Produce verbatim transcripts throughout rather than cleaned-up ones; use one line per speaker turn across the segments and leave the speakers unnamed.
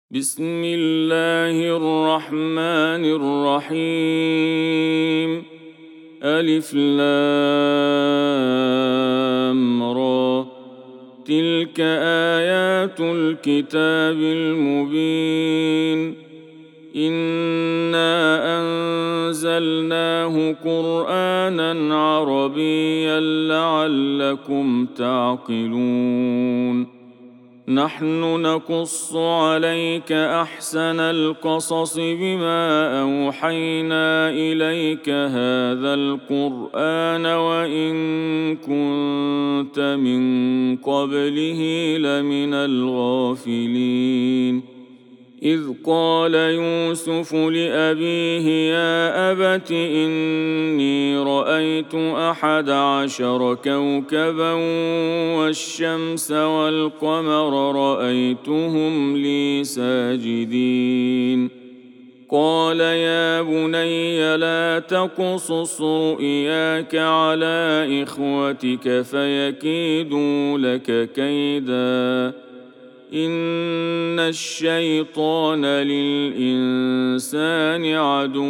بسم الله الرحمن الرحيم. ألف لام را. تلك آيات الكتاب المبين. إنا أنزلناه قرآنا عربيا لعلكم تعقلون. نحن نقص عليك أحسن القصص بما أوحينا إليك هذا القرآن وإن كنت من قبله لمن الغافلين. إذ قال يوسف لأبيه يا أبت إني رأيت أحد عشر كوكبا والشمس والقمر رأيتهم لي ساجدين. قال يا بني لا تقصص رؤياك على إخوتك فيكيدوا لك كيدا إن الشيطان للإنسان عدو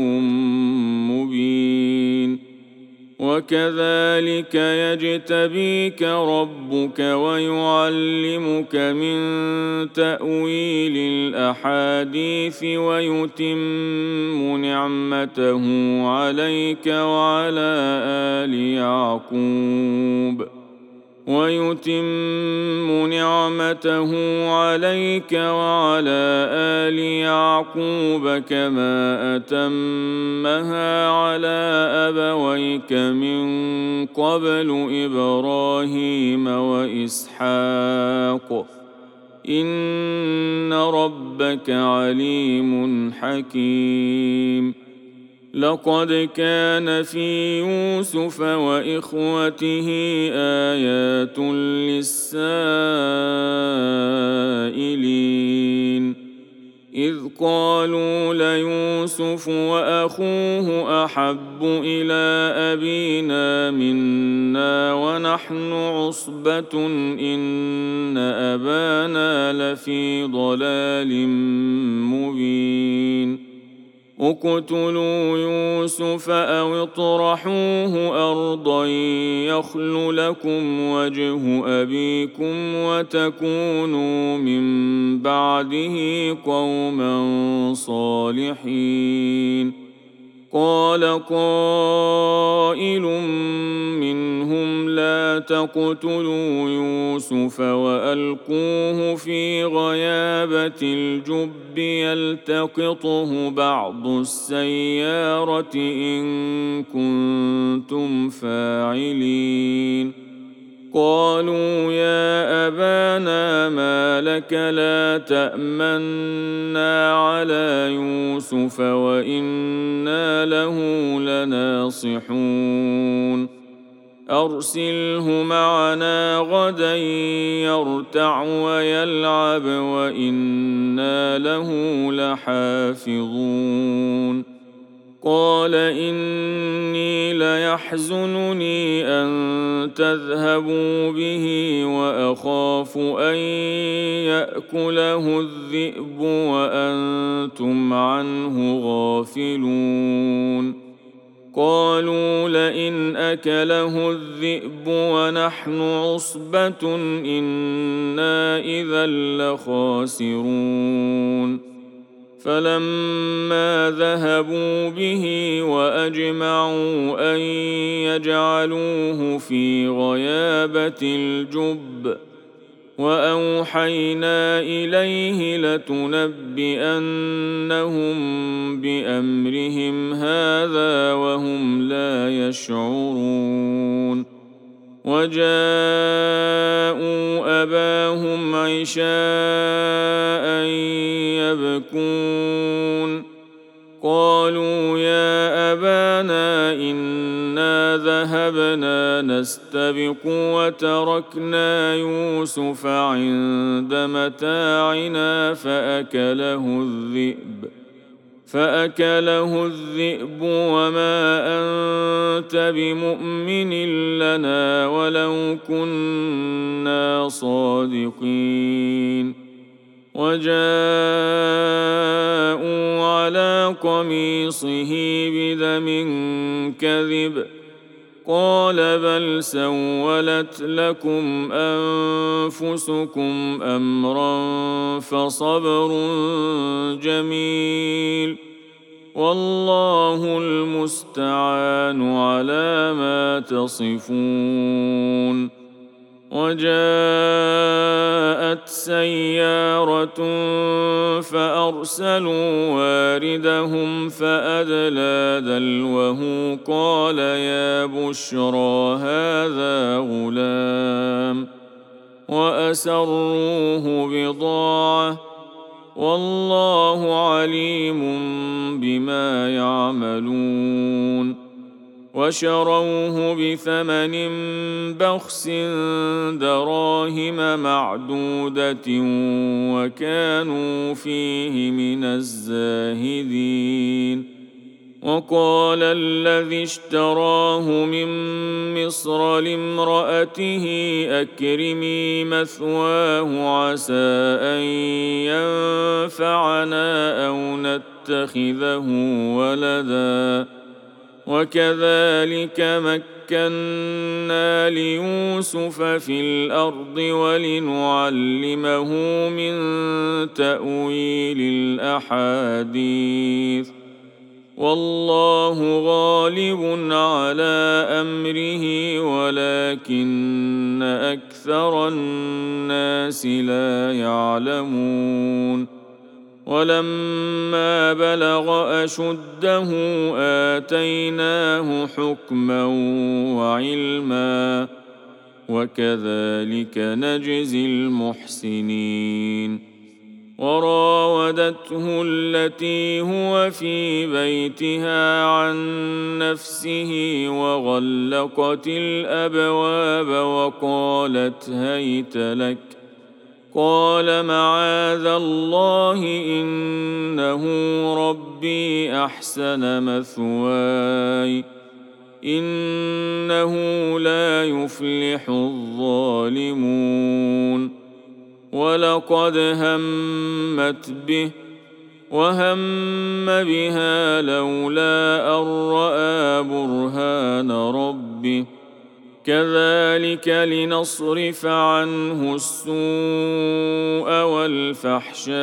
مبين. وكذلك يجتبيك ربك ويعلمك من تأويل الأحاديث ويتم نعمته عليك وعلى آل يعقوب ويتم نعمته عليك وعلى آل يعقوب كما أتمها على أبويك من قبل إبراهيم وإسحاق إن ربك عليم حكيم. لقد كان في يوسف وإخوته آيات للسائلين إذ قالوا ليوسف وأخوه أحب إلى أبينا منا ونحن عصبة إن أبانا لفي ضلال مبين. اقتلوا يوسف أو اطرحوه أرضا يخل لكم وجه أبيكم وتكونوا من بعده قوما صالحين. قال قائل منهم لا تقتلوا يوسف وألقوه في غيابة الجب يلتقطه بعض السيارة إن كنتم فاعلين. قالوا يا أبانا ما لك لا تأمنا على يوسف وإنا له لناصحون. أرسله معنا غدا يرتع ويلعب وإنا له لحافظون. قال إني ليحزنني أن تذهبوا به وأخاف أن يأكله الذئب وأنتم عنه غافلون. قالوا لئن أكله الذئب ونحن عصبة إنا إذا لخاسرون. فلما ذهبوا به وأجمعوا أن يجعلوه في غيابة الجب وأوحينا إليه لتنبئنهم بأمرهم هذا وهم لا يشعرون. وجاءوا أباهم عشاء يبكون. قالوا يا أبانا إنا ذهبنا نستبق وتركنا يوسف عند متاعنا فأكله الذئب فأكله الذئب وما أنت بمؤمن لنا ولو كنا صادقين. وجاءوا على قميصه بدم كذب قال بل سولت لكم أنفسكم أمرا فصبر جميل والله المستعان على ما تصفون. وجاءت سيارة فأرسلوا واردهم فأدلى دلوه قال يا بشرى هذا غلام وأسروه بضاعة والله عليم بما يعملون. وشروه بثمن بخس دراهم معدودة وكانوا فيه من الزاهدين. وقال الذي اشتراه من مصر لامرأته أكرمي مثواه عسى أن ينفعنا أو نتخذه ولدا وكذلك مكنا ليوسف في الأرض ولنعلمه من تأويل الأحاديث والله غالب على أمره ولكن أكثر الناس لا يعلمون. ولما بلغ أشده آتيناه حكما وعلما وكذلك نجزي المحسنين. وراودته التي هو في بيتها عن نفسه وغلقت الأبواب وقالت هيت لك قال معاذ الله إنه ربي أحسن مثواي إنه لا يفلح الظالمون. ولقد همت به وهم بها لولا أن رأى برهان ربه كذلك لنصرف عنه السوء والفحشاء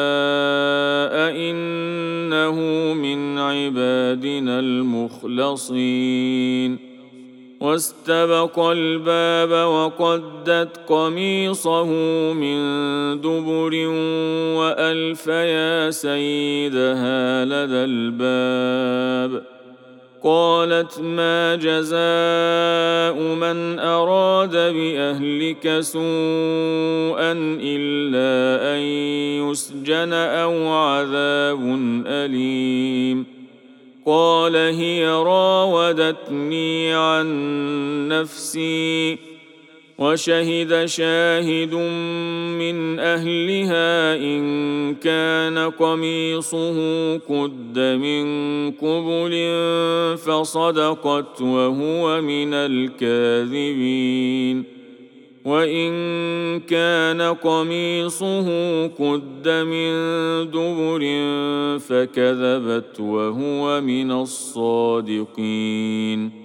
إنه من عبادنا المخلصين. واستبق الباب وقدت قميصه من دبر وألف يا سيدها لدى الباب قالت ما جزاء من أراد بأهلك سوءا إلا أن يسجن أو عذاب أليم قال هي راودتني عن نفسي وشهد شاهد من أهلها إن كان قميصه قد من قبل فصدقت وهو من الكاذبين وإن كان قميصه قد من دبر فكذبت وهو من الصادقين.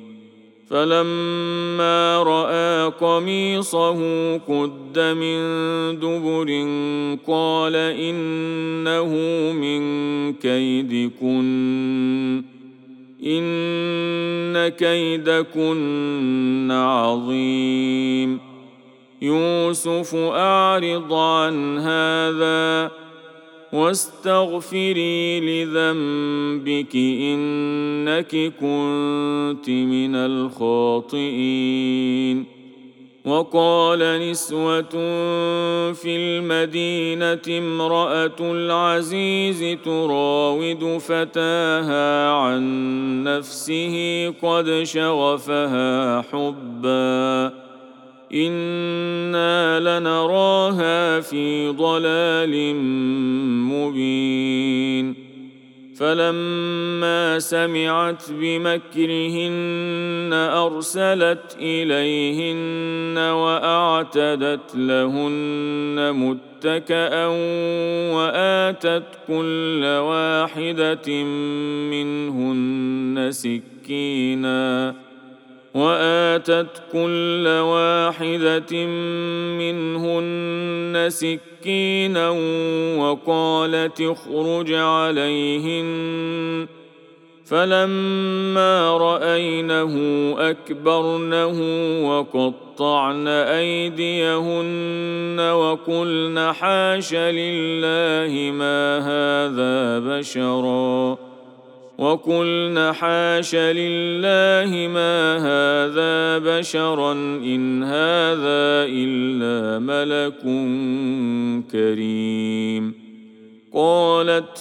فلما رأى قميصه قد من دبر قال إنه من كيدكن إن كيدكن عظيم يوسف أعرض عن هذا واستغفري لذنبك إنك كنت من الخاطئين. وقال نسوة في المدينة امرأة العزيز تراود فتاها عن نفسه قد شغفها حبا إنا لنراها في ضلال مبين فلما سمعت بمكرهن أرسلت إليهن وأعتدت لهن متكأ وآتت كل واحدة منهن سكينا وآتت كل واحدة منهن سكينا وقالت اخرج عليهن فلما رأينه أكبرنه وقطعن أيديهن وقلن حاش لله ما هذا بشرا وقلن حاش لله ما هذا بشرا إن هذا إلا ملك كريم. قالت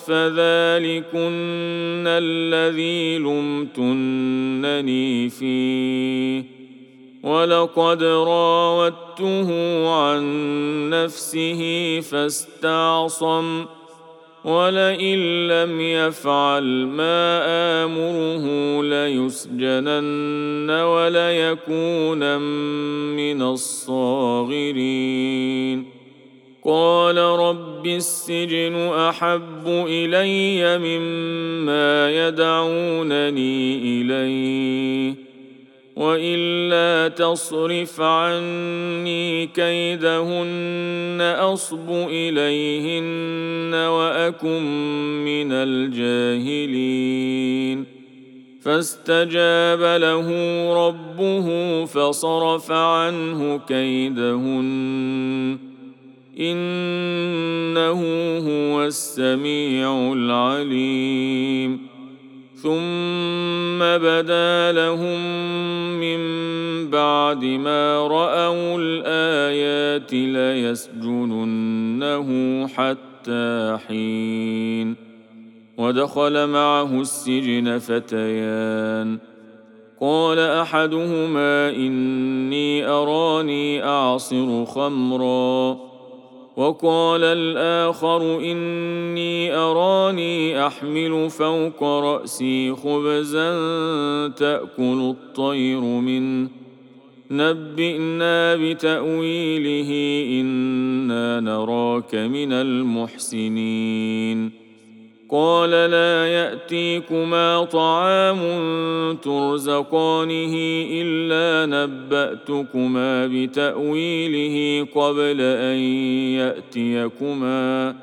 فذلكن الذي لمتنني فيه ولقد راودته عن نفسه فاستعصم ولئن لم يفعل ما آمره ليسجنن وليكونن من الصاغرين. قال رب السجن أحب إلي مما يدعونني إليه وإلا تصرف عني كيدهن أصب إليهن وأكن من الجاهلين. فاستجاب له ربه فصرف عنه كيدهن إنه هو السميع العليم. ثم بدا لهم من بعد ما رأوا الآيات ليسجننه حتى حين. ودخل معه السجن فتيان قال أحدهما إني أراني أعصر خمرا وقال الآخر إني أراني أحمل فوق رأسي خبزا تأكل الطير منه نبئنا بتأويله إنا نراك من المحسنين. قال لا يأتيكما طعام ترزقانه إلا نبأتكما بتأويله قبل أن يأتيكما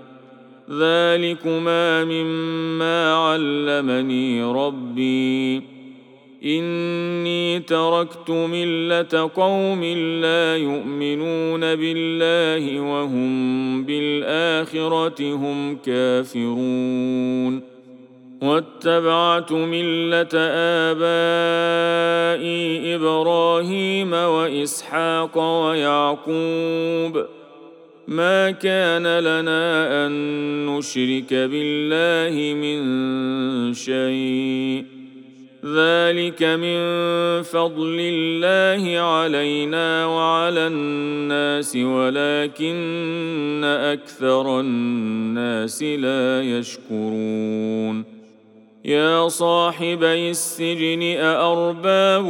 ذلكما مما علمني ربي إني تركت ملة قوم لا يؤمنون بالله وهم بالآخرة هم كافرون واتبعت ملة آبائي إبراهيم وإسحاق ويعقوب ما كان لنا أن نشرك بالله من شيء ذلك من فضل الله علينا وعلى الناس ولكن أكثر الناس لا يشكرون. يا صاحبي السجن أأرباب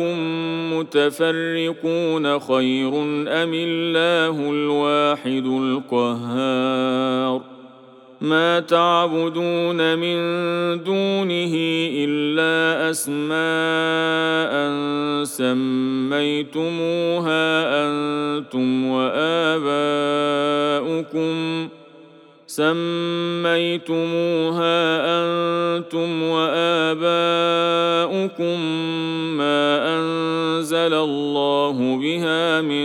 متفرقون خير أم الله الواحد القهار ما تعبدون من دونه إلا أسماء سميتموها أنتم وآباؤكم سميتموها أنتم وآباؤكم ما أنزل الله بها من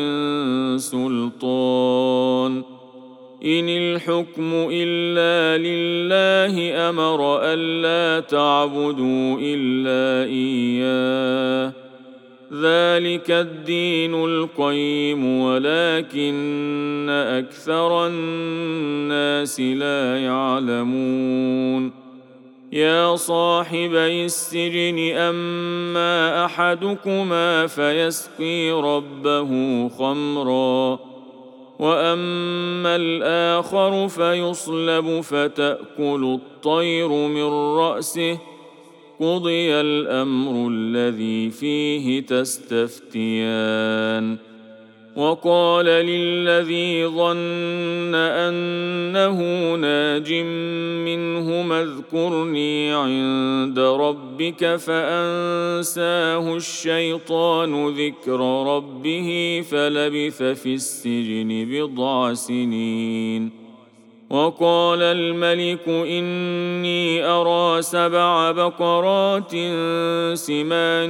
سلطان إن الحكم إلا لله أمر ألا تعبدوا إلا إياه ذلك الدين القيم ولكن أكثر الناس لا يعلمون. يا صاحبي السجن أما أحدكما فيسقي ربه خمرا واما الاخر فيصلب فتاكل الطير من راسه قضي الامر الذي فيه تستفتيان. وقال للذي ظن انه ناج منهما اذكرني عند ربك فانساه الشيطان ذكر ربه فلبث في السجن بضع سنين. وقال الملك إني أرى سبع بقرات سمان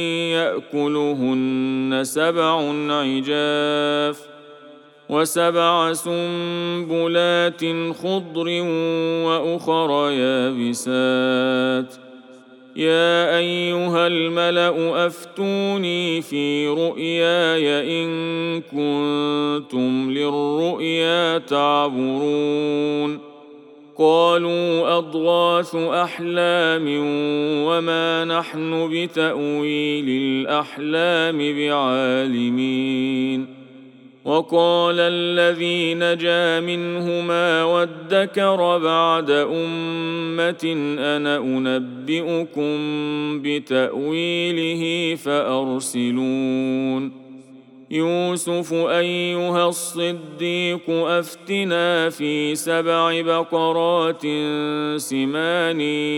يأكلهن سبع عجاف وسبع سنبلات خضر وأخر يابسات يا أيها الملأ أفتوني في رؤياي إن كنتم للرؤيا تعبرون. قالوا أضغاث أحلام وما نحن بتأويل الأحلام بعالمين. وقال الذي نجا منهما وادكر بعد أمة أنا أنبئكم بتأويله فأرسلون. يوسف أيها الصديق أفتنا في سبع بقرات سمان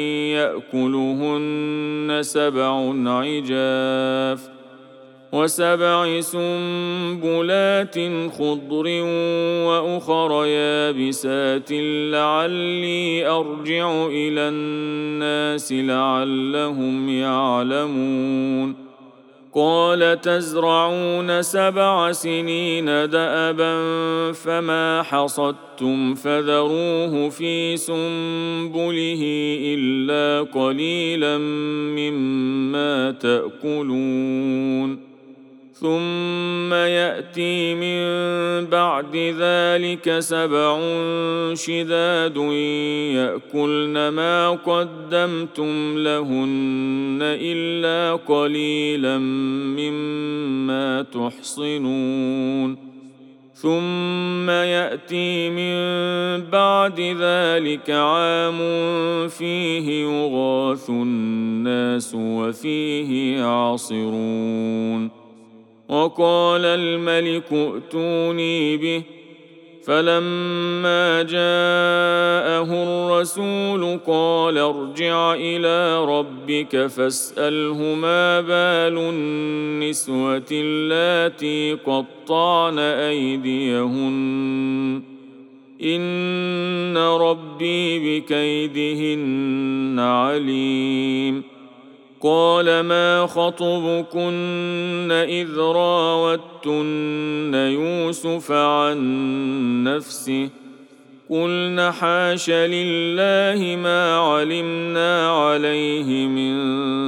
يأكلهن سبع عجاف وسبع سنبلات خضر وأخر يابسات لعلي أرجع إلى الناس لعلهم يعلمون. قال تزرعون سبع سنين دأبا فما حصدتم فذروه في سنبله إلا قليلا مما تأكلون. ثم يأتي من بعد ذلك سبع شداد يأكلن ما قدمتم لهن إلا قليلا مما تحصنون. ثم يأتي من بعد ذلك عام فيه يغاث الناس وفيه يعصرون. وقال الملك ائتوني به فلما جاءه الرسول قال ارجع إلى ربك فاسأله ما بال النسوة اللاتي قطعن أيديهن إن ربي بكيدهن عليم. قال ما خطبكن إذ راوتن يوسف عن نفسه قلن حاش لله ما علمنا عليه من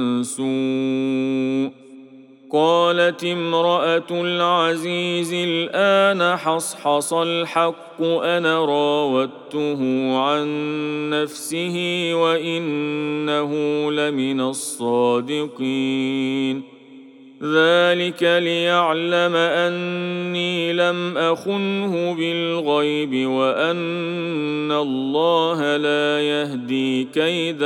سوء. قالت امرأة العزيز الآن حصحص الحق أنا راودته عن نفسه وإنه لمن الصادقين. ذلك ليعلم أني لم أخنه بالغيب وأن الله لا يهدي كيد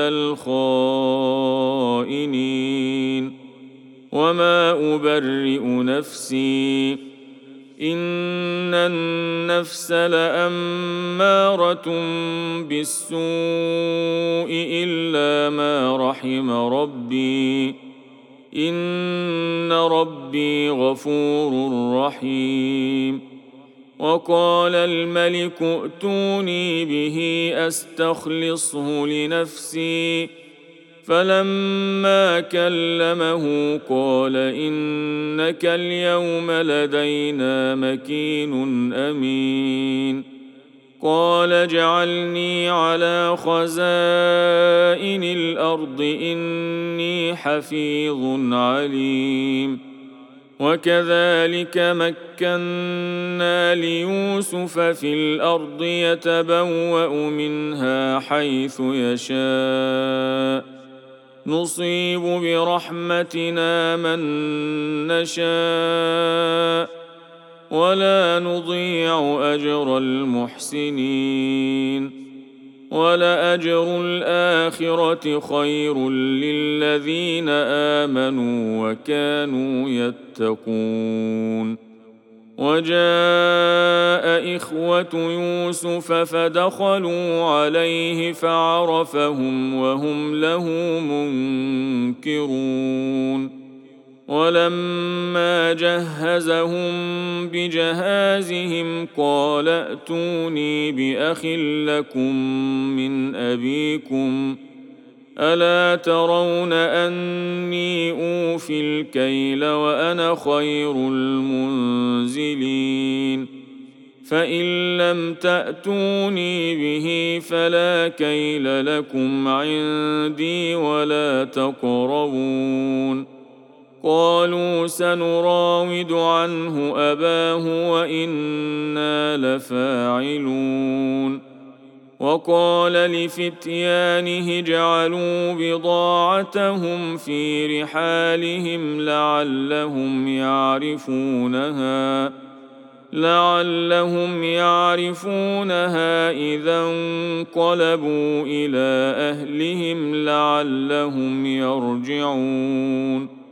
الخائنين. وما أبرئ نفسي إن النفس لأمارة بالسوء إلا ما رحم ربي إن ربي غفور رحيم. وقال الملك ائتوني به أستخلصه لنفسي فلما كلمه قال إنك اليوم لدينا مكين أمين. قال اجعلني على خزائن الأرض إني حفيظ عليم. وكذلك مكنا ليوسف في الأرض يتبوأ منها حيث يشاء نصيب برحمتنا من نشاء ولا نضيع أجر المحسنين ولأجر الآخرة خير للذين آمنوا وكانوا يتقون وجاء إخوة يوسف فدخلوا عليه فعرفهم وهم له منكرون ولما جهزهم بجهازهم قال ائتوني بأخ لكم من أبيكم ألا ترون أني أوفي الكيل وأنا خير المنزلين فإن لم تأتوني به فلا كيل لكم عندي ولا تقربون قالوا سنراود عنه أباه وإنا لفاعلون وقال لفتيانه اجعلوا بضاعتهم في رحالهم لعلهم يعرفونها لعلهم يعرفونها إذا انقلبوا إلى أهلهم لعلهم يرجعون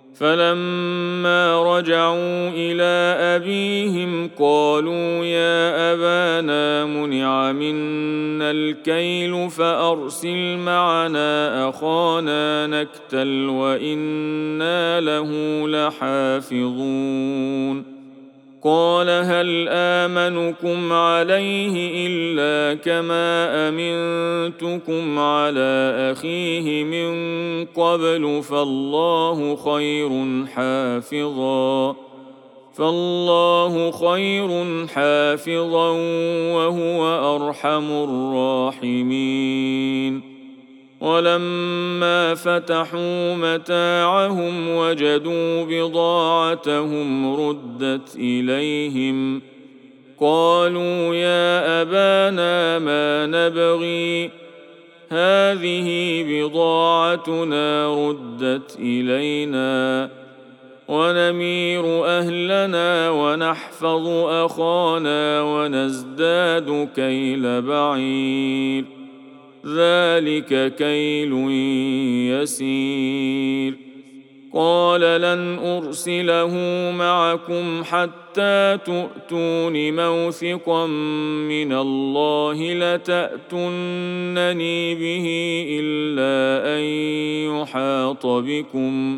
فلما رجعوا إلى أبيهم قالوا يا أبانا منع منا الكيل فأرسل معنا أخانا نكتل وإنا له لحافظون قال هل آمنكم عليه إلا كما أمنتكم على أخيه من قبل فالله خير حافظا فالله خير حافظا وهو أرحم الراحمين ولما فتحوا متاعهم وجدوا بضاعتهم ردت إليهم قالوا يا أبانا ما نبغي هذه بضاعتنا ردت إلينا ونمير أهلنا ونحفظ أخانا ونزداد كيل بعير ذلك كيل يسير قال لن أرسله معكم حتى تؤتون موثقا من الله لتأتونني به إلا أن يحاط بكم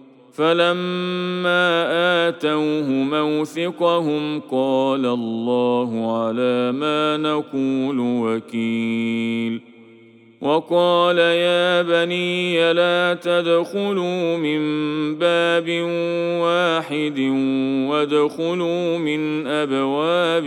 فلما آتوه موثقهم قال الله على ما نقول وكيل وقال يا بني لا تدخلوا من باب واحد وادخلوا من أبواب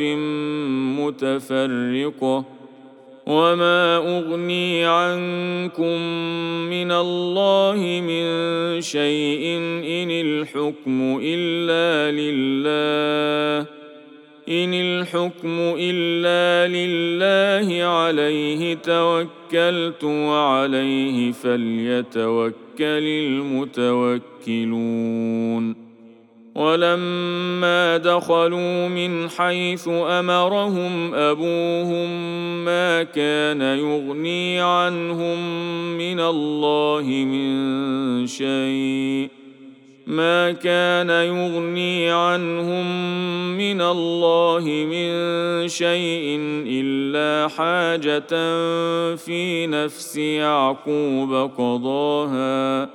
متفرقة وما أغني عنكم من الله من شيء إن الحكم إلا لله إن الحكم إلا لله عليه توكلت وعليه فليتوكل المتوكلون ولما دخلوا من حيث أمرهم أبوهم ما كان يغني عنهم من الله من شيء ما كان يغني عنهم من الله من شيء إلا حاجة في نفس يعقوب قضاها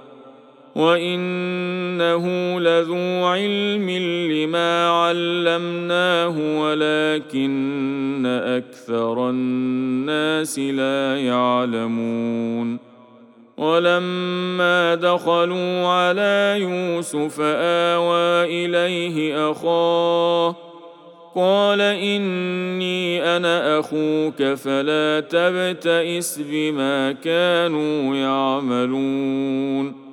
وإنه لذو علم لما علمناه ولكن أكثر الناس لا يعلمون ولما دخلوا على يوسف آوى إليه أخاه قال إني أنا أخوك فلا تبتئس بما كانوا يعملون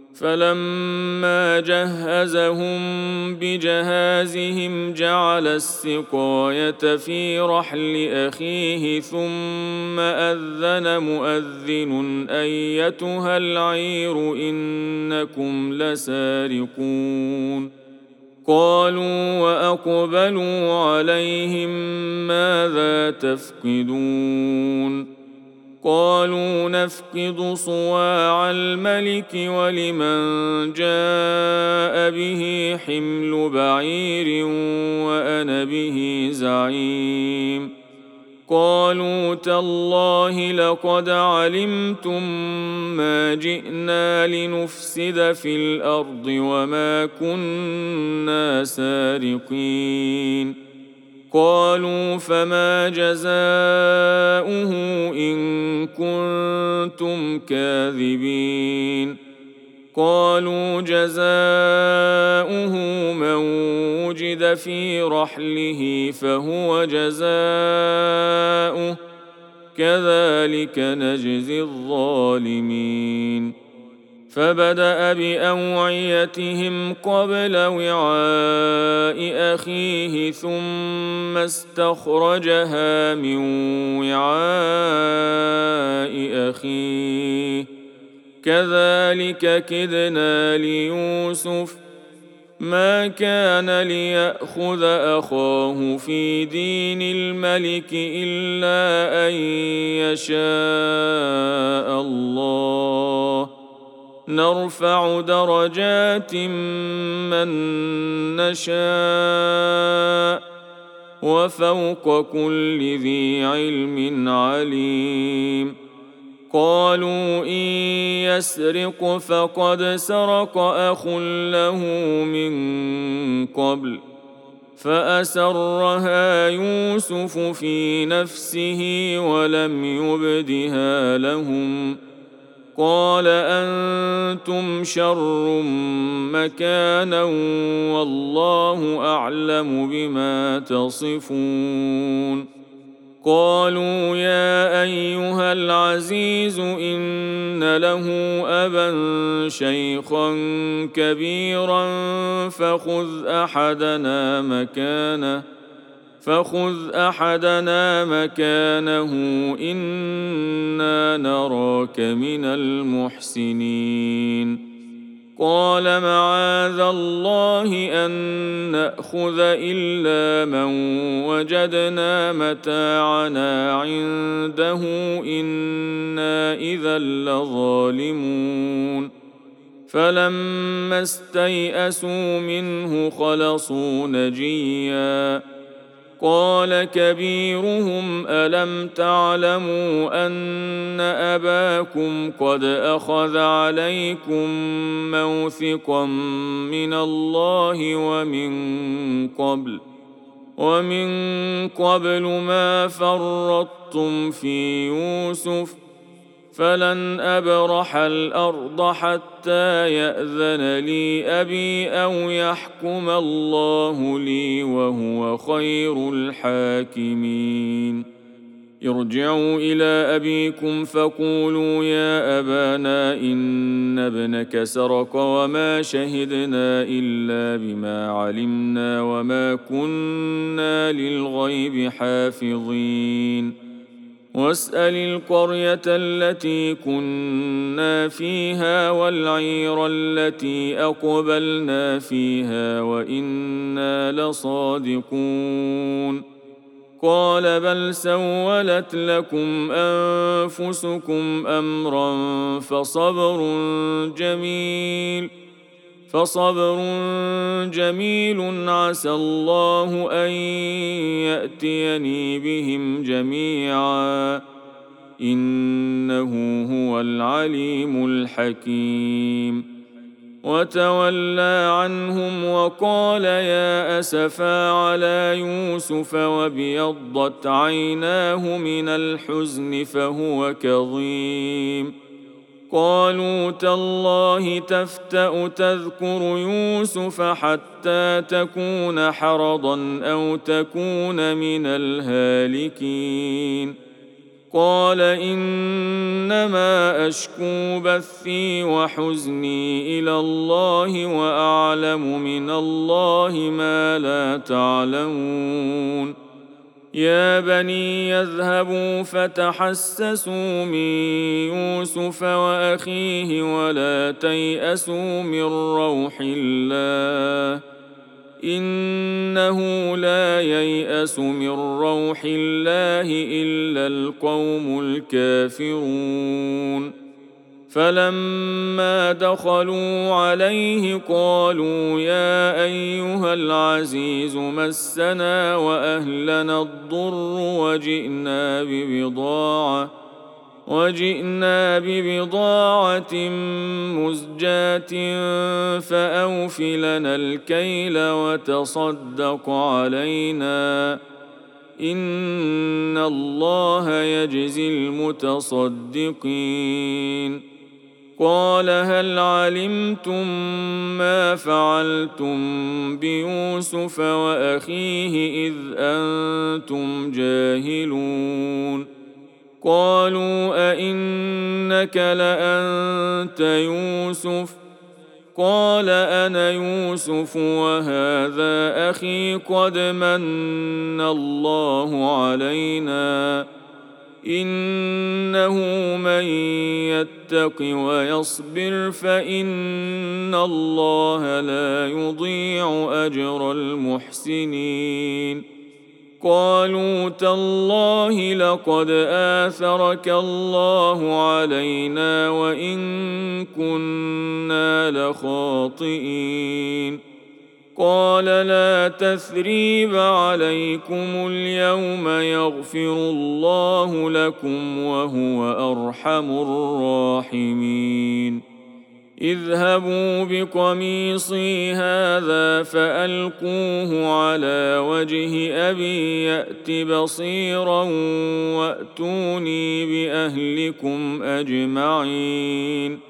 فلما جهزهم بجهازهم جعل السقاية في رحل أخيه ثم أذن مؤذن أيتها العير إنكم لسارقون قالوا وأقبلوا عليهم ماذا تفقدون قالوا نفقد صواع الملك ولمن جاء به حمل بعير وأنا به زعيم قالوا تالله لقد علمتم ما جئنا لنفسد في الأرض وما كنا سارقين قالوا فما جزاؤه إن كنتم كاذبين قالوا جزاؤه من وجد في رحله فهو جزاؤه كذلك نجزي الظالمين فبدأ بأوعيتهم قبل وعاء أخيه ثم استخرجها من وعاء أخيه كذلك كدنا ليوسف ما كان ليأخذ أخاه في دين الملك إلا أن يشاء الله نرفع درجات من نشاء وفوق كل ذي علم عليم قالوا إن يسرق فقد سرق أخ له من قبل فأسرها يوسف في نفسه ولم يبدها لهم قال أنتم شر مكانا والله أعلم بما تصفون قالوا يا أيها العزيز إن له أبا شيخا كبيرا فخذ أحدنا مكانه فخذ أحدنا مكانه إنا نراك من المحسنين قال معاذ الله أن نأخذ إلا من وجدنا متاعنا عنده إنا إذا لظالمون فلما استيئسوا منه خلصوا نجيا قال كبيرهم ألم تعلموا أن أباكم قد أخذ عليكم موثقا من الله ومن قبل ومن قبل ما فرطتم في يوسف فلن أبرح الأرض حتى يأذن لي أبي أو يحكم الله لي وهو خير الحاكمين ارجعوا إلى أبيكم فقولوا يا أبانا إن ابنك سرق وما شهدنا إلا بما علمنا وما كنا للغيب حافظين واسأل القرية التي كنا فيها والعير التي أقبلنا فيها وإنا لصادقون قال بل سولت لكم أنفسكم أمرا فصبر جميل فصبر جميل عسى الله أن يأتيني بهم جميعا إنه هو العليم الحكيم وتولى عنهم وقال يا أسفا على يوسف وابيضت عيناه من الحزن فهو كظيم قالوا تالله تفتأ تذكر يوسف حتى تكون حرضا أو تكون من الهالكين قال إنما أشكو بثي وحزني إلى الله وأعلم من الله ما لا تعلمون يا بني يذهبوا فتحسسوا من يوسف وأخيه ولا تيأسوا من روح الله إنه لا ييأس من روح الله إلا القوم الكافرون. فلما دخلوا عليه قالوا يا أيها العزيز مسنا وأهلنا الضر وجئنا ببضاعة وجئنا ببضاعة مزجاة فأوف لنا الكيل وتصدق علينا إن الله يجزي المتصدقين. قال هل علمتم ما فعلتم بيوسف وأخيه إذ أنتم جاهلون؟ قالوا أئنك لأنت يوسف؟ قال أنا يوسف وهذا أخي قد من الله علينا إنه من يتق ويصبر فإن الله لا يضيع أجر المحسنين. قالوا تالله لقد آثرك الله علينا وإن كنا لخاطئين. قال لا تثريب عليكم اليوم يغفر الله لكم وهو أرحم الراحمين. اذهبوا بقميصي هذا فألقوه على وجه أبي يأت بصيرا وأتوني بأهلكم أجمعين.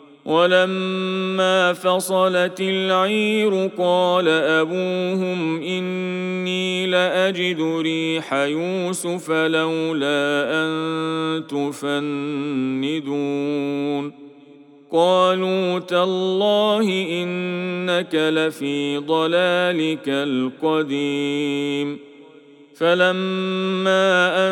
ولما فصلت العير قال أبوهم إني لأجد ريح يوسف لولا أن تفندون. قالوا تالله إنك لفي ضلالك القديم. فلما أن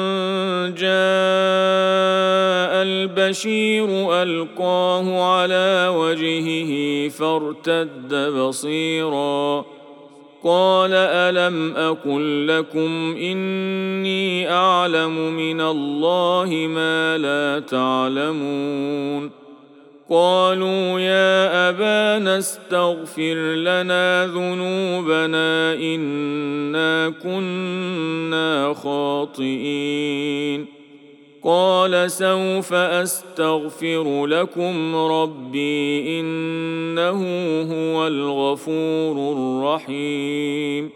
جاء البشير ألقاه على وجهه فارتد بصيرا قال ألم أقل لكم إني أعلم من الله ما لا تعلمون؟ قالوا يا أبانا استغفر لنا ذنوبنا إنا كنا خاطئين. قال سوف أستغفر لكم ربي إنه هو الغفور الرحيم.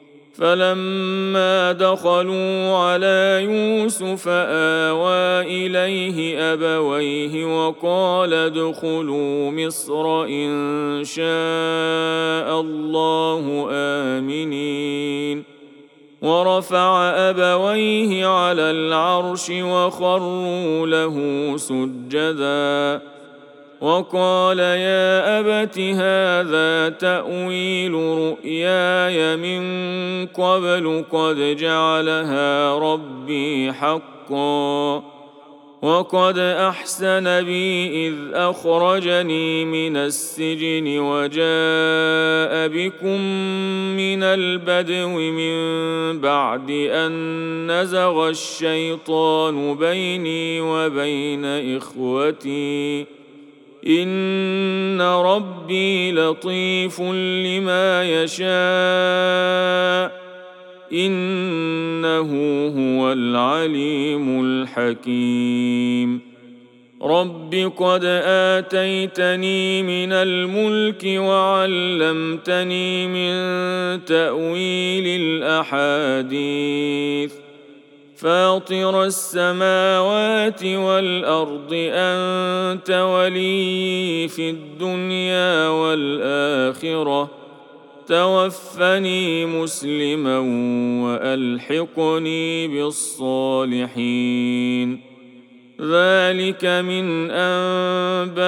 فلما دخلوا على يوسف آوى إليه أبويه وقال ادخلوا مصر إن شاء الله آمنين. ورفع أبويه على العرش وخروا له سجدا وقال يا أبت هذا تأويل رؤياي من قبل قد جعلها ربي حقا وقد أحسن بي إذ أخرجني من السجن وجاء بكم من البدو من بعد أن نزغ الشيطان بيني وبين إخوتي إن ربي لطيف لما يشاء إنه هو العليم الحكيم. رب قد آتيتني من الملك وعلمتني من تأويل الأحاديث فاطر السماوات والأرض أنت ولي في الدنيا والآخرة توفني مسلما وألحقني بالصالحين. ذلك من أنباء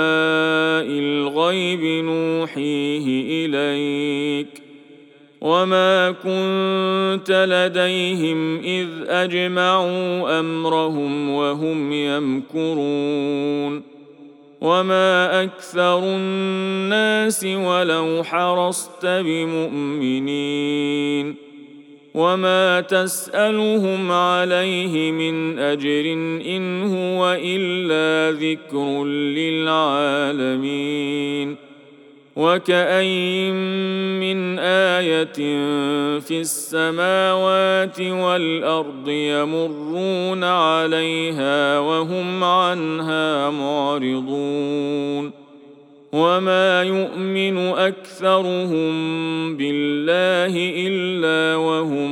الغيب نوحيه إليك وما كنت لديهم إذ أجمعوا أمرهم وهم يمكرون. وما أكثر الناس ولو حرصت بمؤمنين وما تسألهم عليه من أجر إن هو إلا ذكر للعالمين وكأين من آية في السماوات والأرض يمرون عليها وهم عنها معرضون وما يؤمن أكثرهم بالله إلا وهم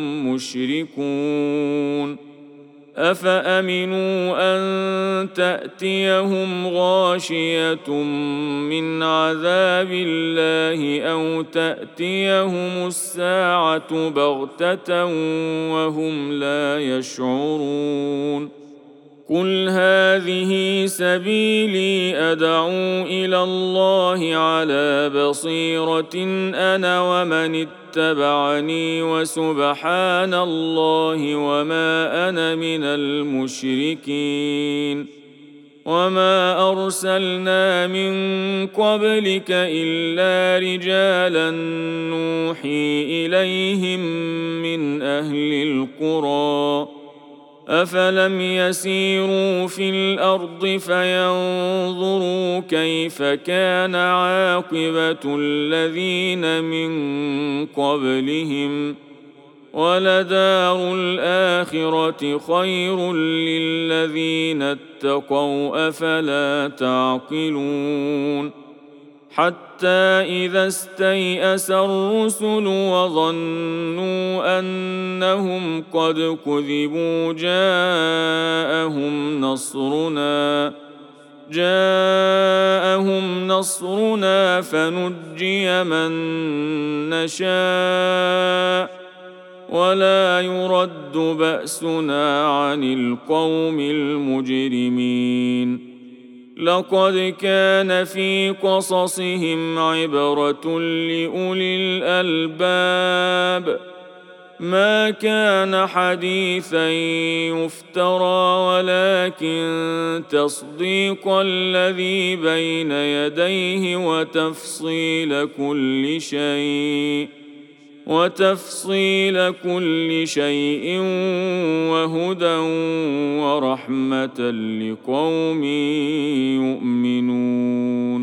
مشركون أفأمنوا أن تأتيهم غاشية من عذاب الله أو تأتيهم الساعة بغتة وهم لا يشعرون قل هذه سبيلي أدعو إلى الله على بصيرة أنا ومن اتبعني وسبحان الله وما أنا من المشركين وما أرسلنا من قبلك إلا رجالا نوحي إليهم من أهل القرى أفلم يسيروا في الأرض فينظروا كيف كان عاقبة الذين من قبلهم ولدار الآخرة خير للذين اتقوا أفلا تعقلون حتى إذا استيأس الرسل وظنوا أنهم قد كذبوا جاءهم نصرنا جاءهم نصرنا فنجي من نشاء ولا يرد بأسنا عن القوم المجرمين لقد كان في قصصهم عبرة لأولي الألباب ما كان حديثا يفترى ولكن تصديق الذي بين يديه وتفصيل كل شيء وتفصيل كل شيء وهدى ورحمة لقوم يؤمنون